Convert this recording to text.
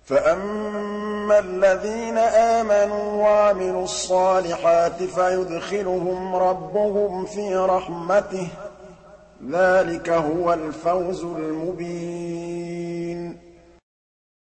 فَأَمَّا الَّذِينَ آمَنُوا وَعَمِلُوا الصَّالِحَاتِ فَيُدْخِلُهُمْ رَبُّهُمْ فِي رَحْمَتِهِ ۚ ذَٰلِكَ هُوَ الْفَوْزُ الْمُبِينُ